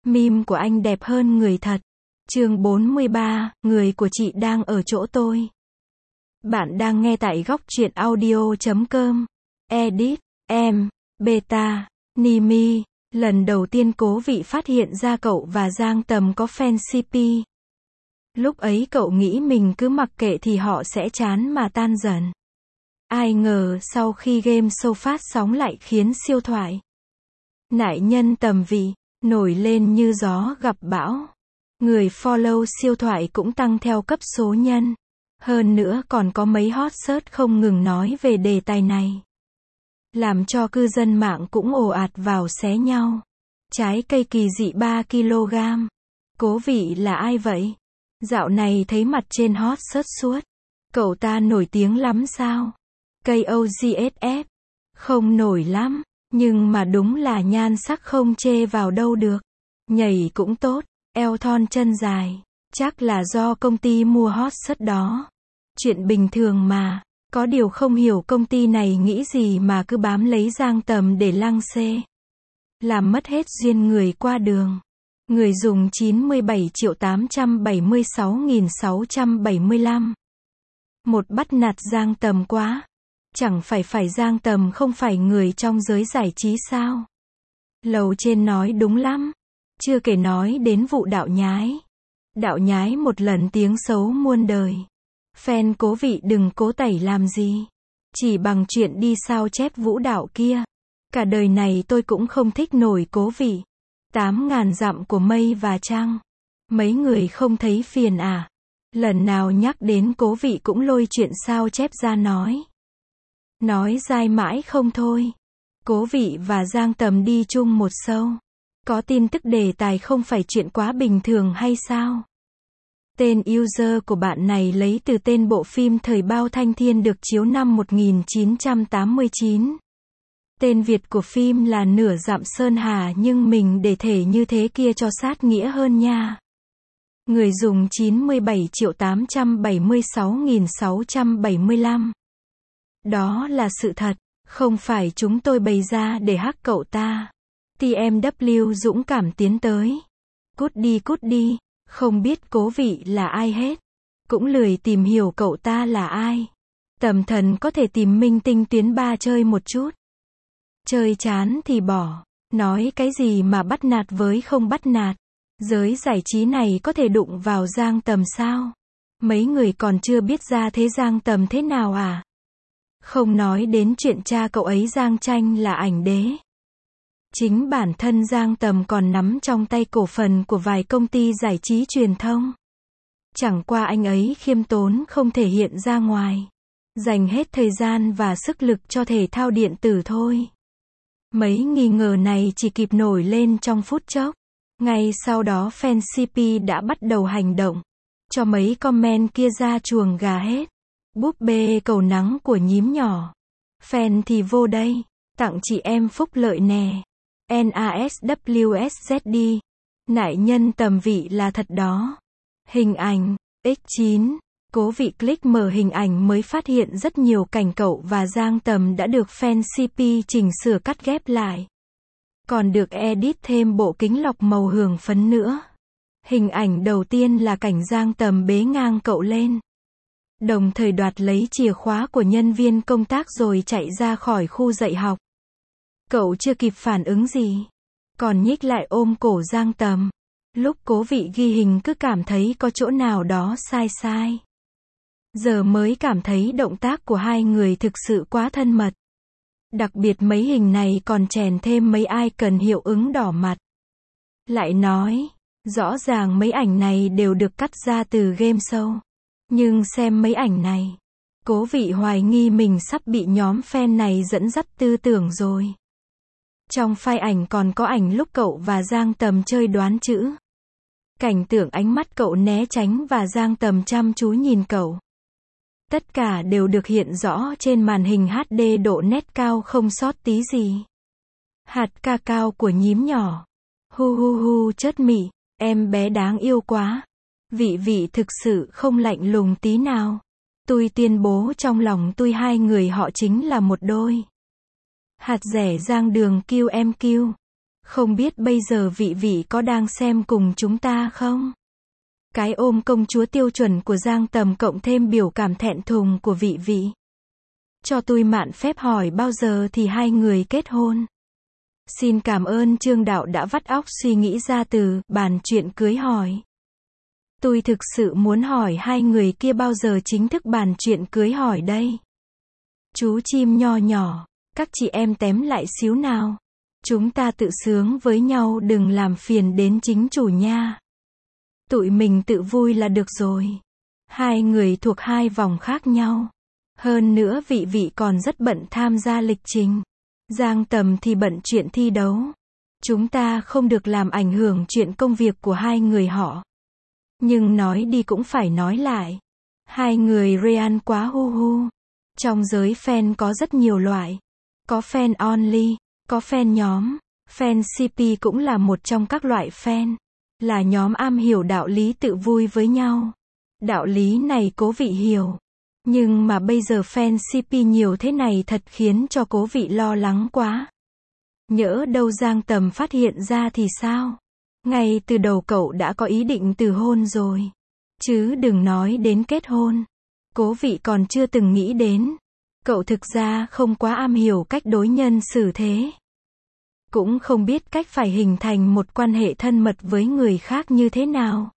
Meme của anh đẹp hơn người thật. Chương 43, người của chị đang ở chỗ tôi. Bạn đang nghe tại góc truyện audio.com. Edit, em, Beta, Nimi. Lần đầu tiên Cố Vị phát hiện ra cậu và Giang Tầm có fan CP. Lúc ấy cậu nghĩ mình cứ mặc kệ thì họ sẽ chán mà tan dần. Ai ngờ sau khi game show phát sóng lại khiến siêu thoại nại nhân Tầm Vị nổi lên như gió gặp bão. Người follow siêu thoại cũng tăng theo cấp số nhân. Hơn nữa còn có mấy hot search không ngừng nói về đề tài này, làm cho cư dân mạng cũng ồ ạt vào xé nhau. Trái cây kỳ dị 3 kg. Cố Vị là ai vậy? Dạo này thấy mặt trên hot search suốt. Cậu ta nổi tiếng lắm sao? KOGSF. Không nổi lắm, nhưng mà đúng là nhan sắc không chê vào đâu được. Nhảy cũng tốt, eo thon chân dài. Chắc là do công ty mua hot search đó. Chuyện bình thường mà. Có điều không hiểu công ty này nghĩ gì mà cứ bám lấy Giang Tầm để lăng xê. Làm mất hết duyên người qua đường. Người dùng 97.876.675. Một bắt nạt Giang Tầm quá. Chẳng phải Giang Tầm không phải người trong giới giải trí sao? Lầu trên nói đúng lắm. Chưa kể nói đến vụ đạo nhái. Đạo nhái một lần tiếng xấu muôn đời. Fan Cố Vị đừng cố tẩy làm gì. Chỉ bằng chuyện đi sao chép vũ đạo kia. Cả đời này tôi cũng không thích nổi Cố Vị. 8.000 dặm của mây và trăng. Mấy người không thấy phiền à? Lần nào nhắc đến Cố Vị cũng lôi chuyện sao chép ra nói. Nói dai mãi không thôi. Cố Vị và Giang Tầm đi chung một show. Có tin tức đề tài không phải chuyện quá bình thường hay sao? Tên user của bạn này lấy từ tên bộ phim Thời Bao Thanh Thiên được chiếu năm 1989. Tên Việt của phim là Nửa Dặm Sơn Hà nhưng mình để thể như thế kia cho sát nghĩa hơn nha. Người dùng 97.876.675. Đó là sự thật, không phải chúng tôi bày ra để hắc cậu ta. TMW dũng cảm tiến tới. Cút đi, không biết Cố Vị là ai hết. Cũng lười tìm hiểu cậu ta là ai. Tầm thần có thể tìm minh tinh tuyến 3 chơi một chút. Chơi chán thì bỏ. Nói cái gì mà bắt nạt với không bắt nạt. Giới giải trí này có thể đụng vào Giang Tầm sao? Mấy người còn chưa biết ra thế Giang Tầm thế nào à? Không nói đến chuyện cha cậu ấy Giang Tranh là ảnh đế. Chính bản thân Giang Tầm còn nắm trong tay cổ phần của vài công ty giải trí truyền thông. Chẳng qua anh ấy khiêm tốn không thể hiện ra ngoài. Dành hết thời gian và sức lực cho thể thao điện tử thôi. Mấy nghi ngờ này chỉ kịp nổi lên trong phút chốc. Ngay sau đó fan CP đã bắt đầu hành động. Cho mấy comment kia ra chuồng gà hết. Búp bê cầu nắng của nhím nhỏ. Fan thì vô đây. Tặng chị em phúc lợi nè. NASWSZD. Nại nhân Tầm Vị là thật đó. Hình ảnh. X9. Cố Vị click mở hình ảnh mới phát hiện rất nhiều cảnh cậu và Giang Tầm đã được fan CP chỉnh sửa cắt ghép lại. Còn được edit thêm bộ kính lọc màu hường phấn nữa. Hình ảnh đầu tiên là cảnh Giang Tầm bế ngang cậu lên. Đồng thời đoạt lấy chìa khóa của nhân viên công tác rồi chạy ra khỏi khu dạy học. Cậu chưa kịp phản ứng gì. Còn nhích lại ôm cổ Giang Tầm. Lúc Cố Vị ghi hình cứ cảm thấy có chỗ nào đó sai. Giờ mới cảm thấy động tác của hai người thực sự quá thân mật. Đặc biệt mấy hình này còn chèn thêm mấy icon hiệu ứng đỏ mặt. Lại nói, rõ ràng mấy ảnh này đều được cắt ra từ game show. Nhưng xem mấy ảnh này, Cố Vị hoài nghi mình sắp bị nhóm fan này dẫn dắt tư tưởng rồi. Trong file ảnh còn có ảnh lúc cậu và Giang Tầm chơi đoán chữ. Cảnh tượng ánh mắt cậu né tránh và Giang Tầm chăm chú nhìn cậu. Tất cả đều được hiện rõ trên màn hình HD độ nét cao không sót tí gì. Hạt ca cao của nhím nhỏ. Hu chớt mị, em bé đáng yêu quá. Vị thực sự không lạnh lùng tí nào. Tôi tuyên bố trong lòng tôi hai người họ chính là một đôi. Hạt rẻ Giang Đường QMQ. Không biết bây giờ vị vị có đang xem cùng chúng ta không? Cái ôm công chúa tiêu chuẩn của Giang Tầm cộng thêm biểu cảm thẹn thùng của vị vị. Cho tôi mạn phép hỏi bao giờ thì hai người kết hôn? Xin cảm ơn Trương Đạo đã vắt óc suy nghĩ ra từ bàn chuyện cưới hỏi. Tôi thực sự muốn hỏi hai người kia bao giờ chính thức bàn chuyện cưới hỏi đây? Chú chim nho nhỏ, các chị em tém lại xíu nào. Chúng ta tự sướng với nhau đừng làm phiền đến chính chủ nha. Tụi mình tự vui là được rồi. Hai người thuộc hai vòng khác nhau. Hơn nữa vị vị còn rất bận tham gia lịch trình. Giang Tầm thì bận chuyện thi đấu. Chúng ta không được làm ảnh hưởng chuyện công việc của hai người họ. Nhưng nói đi cũng phải nói lại. Hai người Ryan quá hu hu. Trong giới fan có rất nhiều loại. Có fan only, có fan nhóm. Fan CP cũng là một trong các loại fan. Là nhóm am hiểu đạo lý tự vui với nhau. Đạo lý này Cố Vị hiểu. Nhưng mà bây giờ fan CP nhiều thế này thật khiến cho Cố Vị lo lắng quá. Nhỡ đâu Giang Tầm phát hiện ra thì sao? Ngay từ đầu cậu đã có ý định từ hôn rồi. Chứ đừng nói đến kết hôn. Cố Vị còn chưa từng nghĩ đến. Cậu thực ra không quá am hiểu cách đối nhân xử thế. Cũng không biết cách phải hình thành một quan hệ thân mật với người khác như thế nào.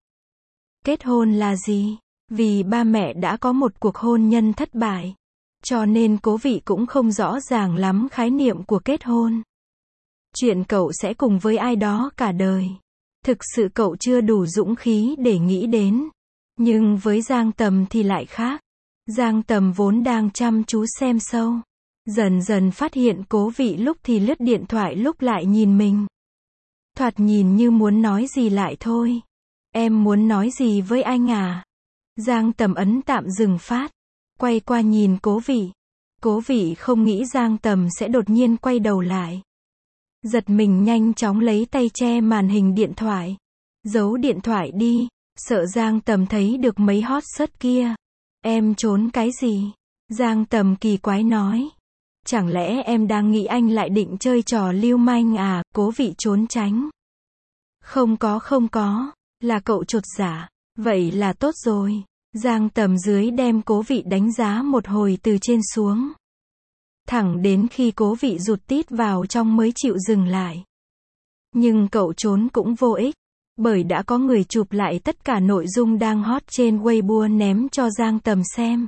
Kết hôn là gì? Vì ba mẹ đã có một cuộc hôn nhân thất bại. Cho nên Cố Vị cũng không rõ ràng lắm khái niệm của kết hôn. Chuyện cậu sẽ cùng với ai đó cả đời. Thực sự cậu chưa đủ dũng khí để nghĩ đến. Nhưng với Giang Tầm thì lại khác. Giang Tầm vốn đang chăm chú xem show. Dần dần phát hiện Cố Vị lúc thì lướt điện thoại lúc lại nhìn mình. Thoạt nhìn như muốn nói gì lại thôi. Em muốn nói gì với anh à? Giang Tầm ấn tạm dừng phát. Quay qua nhìn Cố Vị. Cố Vị không nghĩ Giang Tầm sẽ đột nhiên quay đầu lại. Giật mình nhanh chóng lấy tay che màn hình điện thoại. Giấu điện thoại đi. Sợ Giang Tầm thấy được mấy hot search kia. Em trốn cái gì? Giang Tầm kỳ quái nói. Chẳng lẽ em đang nghĩ anh lại định chơi trò lưu manh à? Cố Vị trốn tránh. Không có. Là cậu chột dạ. Vậy là tốt rồi. Giang Tầm dưới đem Cố Vị đánh giá một hồi từ trên xuống. Thẳng đến khi Cố Vị rụt tít vào trong mới chịu dừng lại. Nhưng cậu trốn cũng vô ích. Bởi đã có người chụp lại tất cả nội dung đang hot trên Weibo ném cho Giang Tầm xem.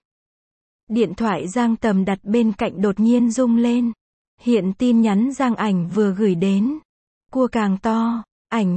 Điện thoại Giang Tầm đặt bên cạnh đột nhiên rung lên. Hiện tin nhắn Giang Ảnh vừa gửi đến. Cua càng to, ảnh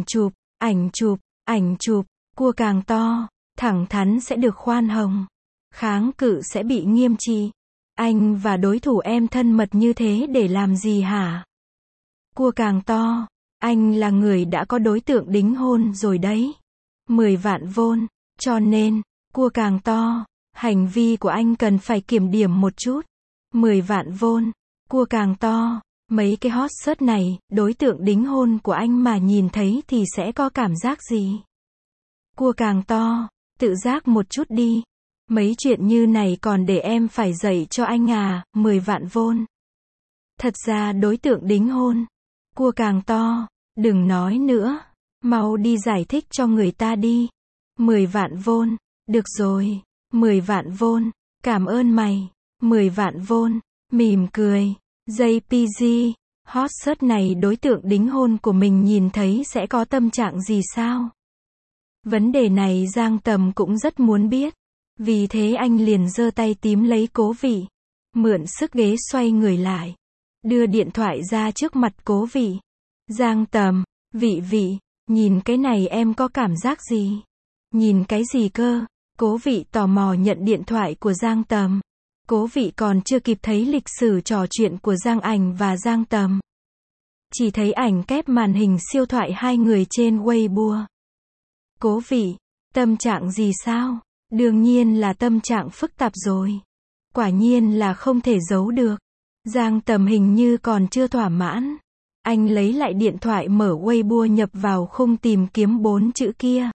chụp, cua càng to, thẳng thắn sẽ được khoan hồng. Kháng cự sẽ bị nghiêm trị. Anh và đối thủ em thân mật như thế để làm gì hả? Cua càng to, anh là người đã có đối tượng đính hôn rồi đấy. 10 vạn won, cho nên, cua càng to, hành vi của anh cần phải kiểm điểm một chút. 10 vạn won, cua càng to, mấy cái hot search này, đối tượng đính hôn của anh mà nhìn thấy thì sẽ có cảm giác gì? Cua càng to, tự giác một chút đi. Mấy chuyện như này còn để em phải dạy cho anh à? 10 vạn won. Thật ra đối tượng đính hôn, cua càng to, đừng nói nữa, mau đi giải thích cho người ta đi. 10 vạn won, được rồi, 10 vạn won, cảm ơn mày. 10 vạn won, mỉm cười. JPG, hot search này đối tượng đính hôn của mình nhìn thấy sẽ có tâm trạng gì sao? Vấn đề này Giang Tầm cũng rất muốn biết. Vì thế anh liền giơ tay tím lấy Cố Vị. Mượn sức ghế xoay người lại. Đưa điện thoại ra trước mặt Cố Vị. Giang Tầm, Vị, nhìn cái này em có cảm giác gì? Nhìn cái gì cơ? Cố Vị tò mò nhận điện thoại của Giang Tầm. Cố Vị còn chưa kịp thấy lịch sử trò chuyện của Giang Ảnh và Giang Tầm. Chỉ thấy ảnh kép màn hình siêu thoại hai người trên Weibo. Cố Vị, tâm trạng gì sao? Đương nhiên là tâm trạng phức tạp rồi. Quả nhiên là không thể giấu được. Giang Tầm hình như còn chưa thỏa mãn. Anh lấy lại điện thoại mở Weibo nhập vào khung tìm kiếm 4 chữ kia.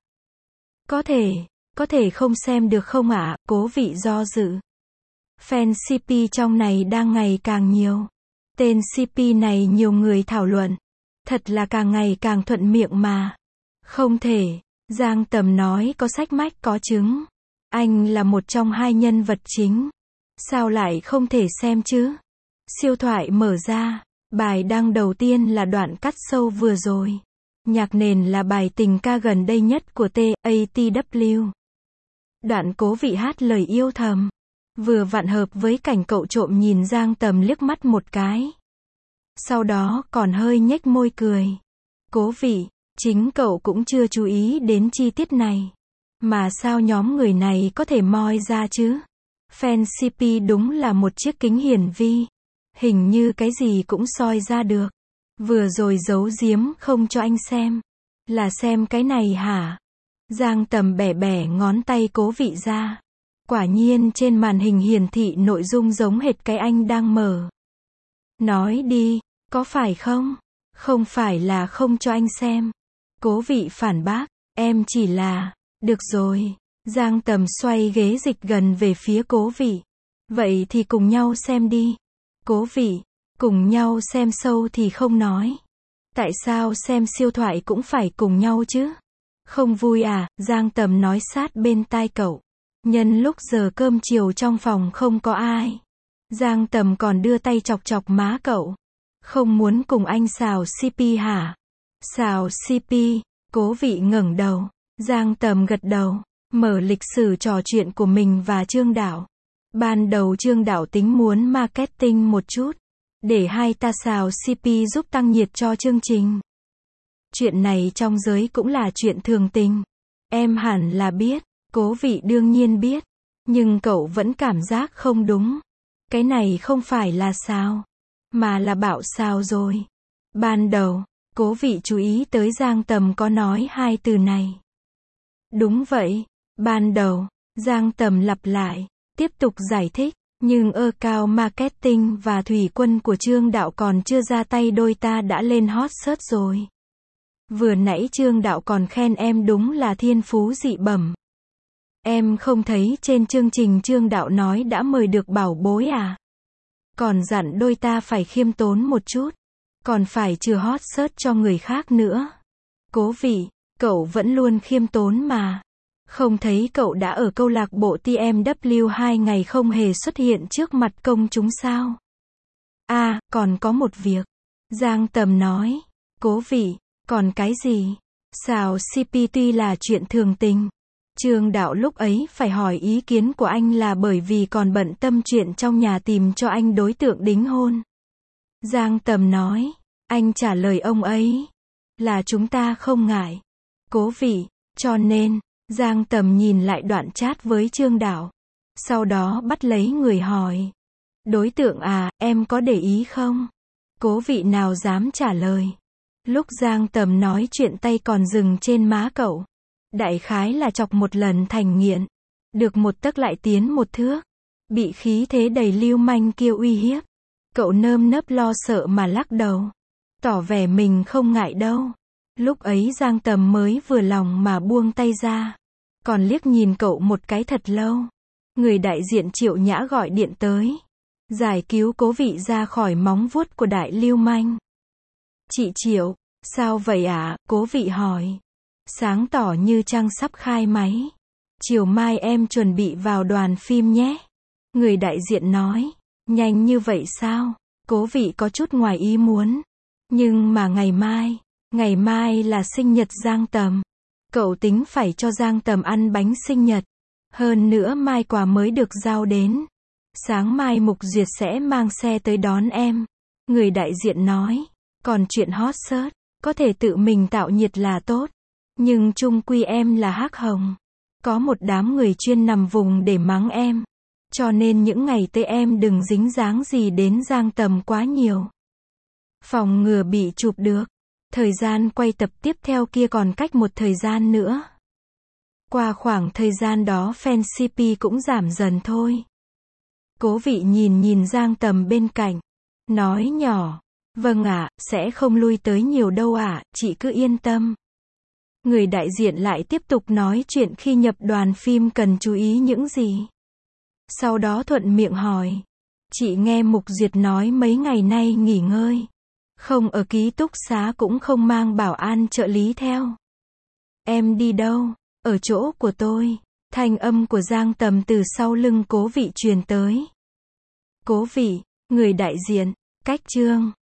Có thể không xem được không ạ? Cố Vị do dự. Fan CP trong này đang ngày càng nhiều. Tên CP này nhiều người thảo luận. Thật là càng ngày càng thuận miệng mà. Không thể. Giang Tầm nói có sách mách có chứng. Anh là một trong hai nhân vật chính. Sao lại không thể xem chứ? Siêu thoại mở ra. Bài đăng đầu tiên là đoạn cắt sâu vừa rồi. Nhạc nền là bài tình ca gần đây nhất của TATW. Đoạn Cố Vị hát lời yêu thầm. Vừa vặn hợp với cảnh cậu trộm nhìn Giang Tầm liếc mắt một cái. Sau đó còn hơi nhếch môi cười. Cố Vị, chính cậu cũng chưa chú ý đến chi tiết này. Mà sao nhóm người này có thể moi ra chứ? Fan CP đúng là một chiếc kính hiển vi. Hình như cái gì cũng soi ra được. Vừa rồi giấu giếm không cho anh xem. Là xem cái này hả? Giang Tầm bẻ bẻ ngón tay Cố Vị ra. Quả nhiên trên màn hình hiển thị nội dung giống hệt cái anh đang mở. Nói đi, có phải không? Không phải là không cho anh xem. Cố Vị phản bác, em chỉ là... Được rồi. Giang Tầm xoay ghế dịch gần về phía Cố Vị. Vậy thì cùng nhau xem đi. Cố Vị, cùng nhau xem show thì không nói. Tại sao xem siêu thoại cũng phải cùng nhau chứ? Không vui à? Giang Tầm nói sát bên tai cậu. Nhân lúc giờ cơm chiều trong phòng không có ai. Giang Tầm còn đưa tay chọc chọc má cậu. Không muốn cùng anh xào CP hả? Xào CP, Cố Vị ngẩng đầu. Giang Tầm gật đầu, mở lịch sử trò chuyện của mình và Trương Đạo. Ban đầu Trương Đạo tính muốn marketing một chút, để hai ta xào CP giúp tăng nhiệt cho chương trình. Chuyện này trong giới cũng là chuyện thường tình. Em hẳn là biết, Cố Vị đương nhiên biết, nhưng cậu vẫn cảm giác không đúng. Cái này không phải là xào, mà là bạo xào rồi. Ban đầu, Cố Vị chú ý tới Giang Tầm có nói hai từ này. Đúng vậy, ban đầu, Giang Tầm lặp lại, tiếp tục giải thích, nhưng cao marketing và thủy quân của Trương Đạo còn chưa ra tay đôi ta đã lên hot search rồi. Vừa nãy Trương Đạo còn khen em đúng là thiên phú dị bẩm. Em không thấy trên chương trình Trương Đạo nói đã mời được bảo bối à? Còn dặn đôi ta phải khiêm tốn một chút, còn phải chừa hot search cho người khác nữa. Cố Vị, cậu vẫn luôn khiêm tốn mà. Không thấy cậu đã ở câu lạc bộ TMW 2 ngày không hề xuất hiện trước mặt công chúng sao? À, còn có một việc. Giang Tầm nói. Cố Vị, còn cái gì? Xào CP tuy là chuyện thường tình. Trương Đạo lúc ấy phải hỏi ý kiến của anh là bởi vì còn bận tâm chuyện trong nhà tìm cho anh đối tượng đính hôn. Giang Tầm nói. Anh trả lời ông ấy là chúng ta không ngại. Cố Vị, cho nên, Giang Tầm nhìn lại đoạn chat với Trương Đạo. Sau đó bắt lấy người hỏi. Đối tượng à, em có để ý không? Cố Vị nào dám trả lời. Lúc Giang Tầm nói chuyện tay còn dừng trên má cậu. Đại khái là chọc một lần thành nghiện. Được một tấc lại tiến một thước. Bị khí thế đầy lưu manh kia uy hiếp. Cậu nơm nớp lo sợ mà lắc đầu. Tỏ vẻ mình không ngại đâu. Lúc ấy Giang Tầm mới vừa lòng mà buông tay ra. Còn liếc nhìn cậu một cái thật lâu. Người đại diện Triệu Nhã gọi điện tới. Giải cứu Cố Vị ra khỏi móng vuốt của đại lưu manh. Chị Triệu, sao vậy ạ? Cố Vị hỏi. Sáng tỏ như trăng sắp khai máy. Chiều mai em chuẩn bị vào đoàn phim nhé. Người đại diện nói. Nhanh như vậy sao? Cố Vị có chút ngoài ý muốn. Nhưng mà ngày mai là sinh nhật Giang Tầm. Cậu tính phải cho Giang Tầm ăn bánh sinh nhật. Hơn nữa mai quà mới được giao đến. Sáng mai Mục Duyệt sẽ mang xe tới đón em. Người đại diện nói. Còn chuyện hot search, có thể tự mình tạo nhiệt là tốt. Nhưng chung quy em là hắc hồng. Có một đám người chuyên nằm vùng để mắng em. Cho nên những ngày tới em đừng dính dáng gì đến Giang Tầm quá nhiều. Phòng ngừa bị chụp được. Thời gian quay tập tiếp theo kia còn cách một thời gian nữa. Qua khoảng thời gian đó fan CP cũng giảm dần thôi. Cố Vị nhìn Giang Tầm bên cạnh. Nói nhỏ. Vâng ạ, sẽ không lui tới nhiều đâu ạ, chị cứ yên tâm. Người đại diện lại tiếp tục nói chuyện khi nhập đoàn phim cần chú ý những gì. Sau đó thuận miệng hỏi. Chị nghe Mục Duyệt nói mấy ngày nay nghỉ ngơi. Không ở ký túc xá cũng không mang bảo an trợ lý theo. Em đi đâu? Ở chỗ của tôi. Thanh âm của Giang Tầm từ sau lưng Cố Vị truyền tới. Cố Vị, người đại diện, cách Trương.